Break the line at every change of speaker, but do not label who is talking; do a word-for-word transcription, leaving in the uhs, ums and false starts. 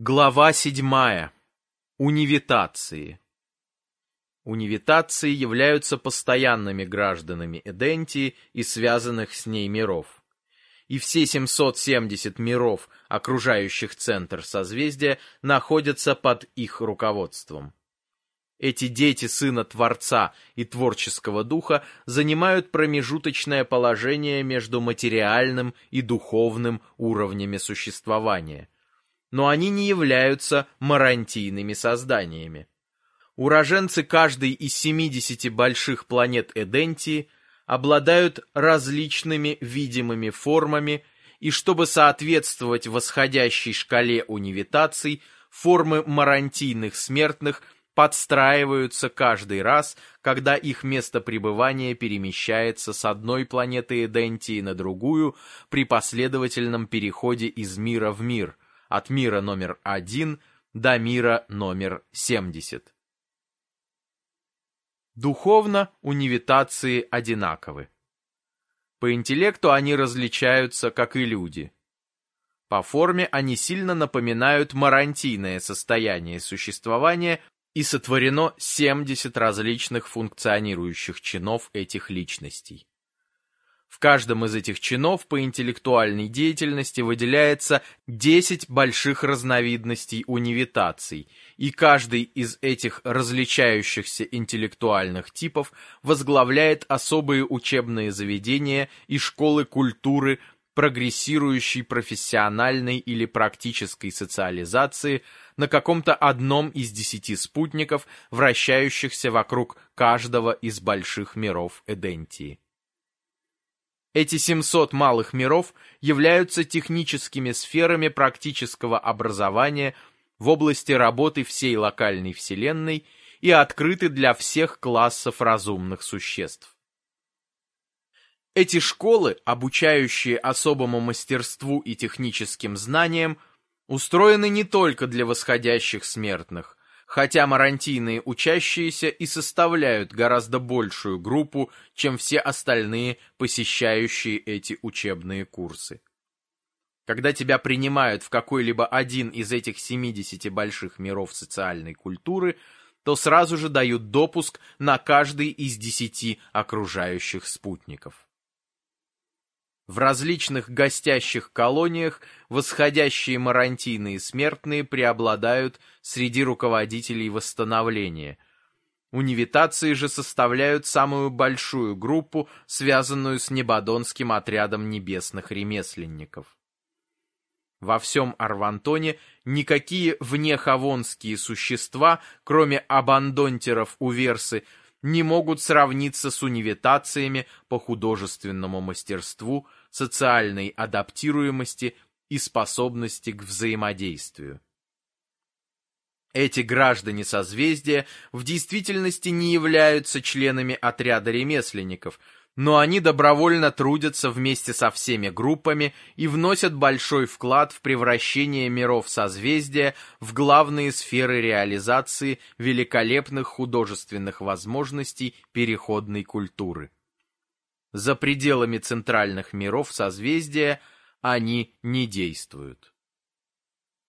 Глава седьмая. Унивитации. Унивитации являются постоянными гражданами Эдентии и связанных с ней миров. И все семьсот семьдесят миров, окружающих центр созвездия, находятся под их руководством. Эти дети Сына Творца и Творческого Духа занимают промежуточное положение между материальным и духовным уровнями существования. Но они не являются марантийными созданиями. Уроженцы каждой из семидесяти больших планет Эдентии обладают различными видимыми формами, и чтобы соответствовать восходящей шкале унивитаций, формы марантийных смертных подстраиваются каждый раз, когда их место пребывания перемещается с одной планеты Эдентии на другую при последовательном переходе из мира в мир, от мира номер один до мира номер семьдесят. Духовно унивитации одинаковы. По интеллекту они различаются, как и люди. По форме они сильно напоминают марантийное состояние существования, и сотворено семьдесят различных функционирующих чинов этих личностей. В каждом из этих чинов по интеллектуальной деятельности выделяется десять больших разновидностей унивитаций, и каждый из этих различающихся интеллектуальных типов возглавляет особые учебные заведения и школы культуры, прогрессирующей профессиональной или практической социализации на каком-то одном из десяти спутников, вращающихся вокруг каждого из больших миров Эдентии. Эти семьсот малых миров являются техническими сферами практического образования в области работы всей локальной вселенной и открыты для всех классов разумных существ. Эти школы, обучающие особому мастерству и техническим знаниям, устроены не только для восходящих смертных, хотя марантийные учащиеся и составляют гораздо большую группу, чем все остальные, посещающие эти учебные курсы. Когда тебя принимают в какой-либо один из этих семидесяти больших миров социальной культуры, то сразу же дают допуск на каждый из десяти окружающих спутников. В различных гостящих колониях восходящие марантийные смертные преобладают среди руководителей восстановления. Унивитации же составляют самую большую группу, связанную с Небодонским отрядом небесных ремесленников. Во всем Арвантоне никакие внехавонские существа, кроме абандонтеров Уверсы, не могут сравниться с унивитациями по художественному мастерству, социальной адаптируемости и способности к взаимодействию. Эти граждане созвездия в действительности не являются членами отряда ремесленников, но они добровольно трудятся вместе со всеми группами и вносят большой вклад в превращение миров созвездия в главные сферы реализации великолепных художественных возможностей переходной культуры. За пределами центральных миров созвездия они не действуют.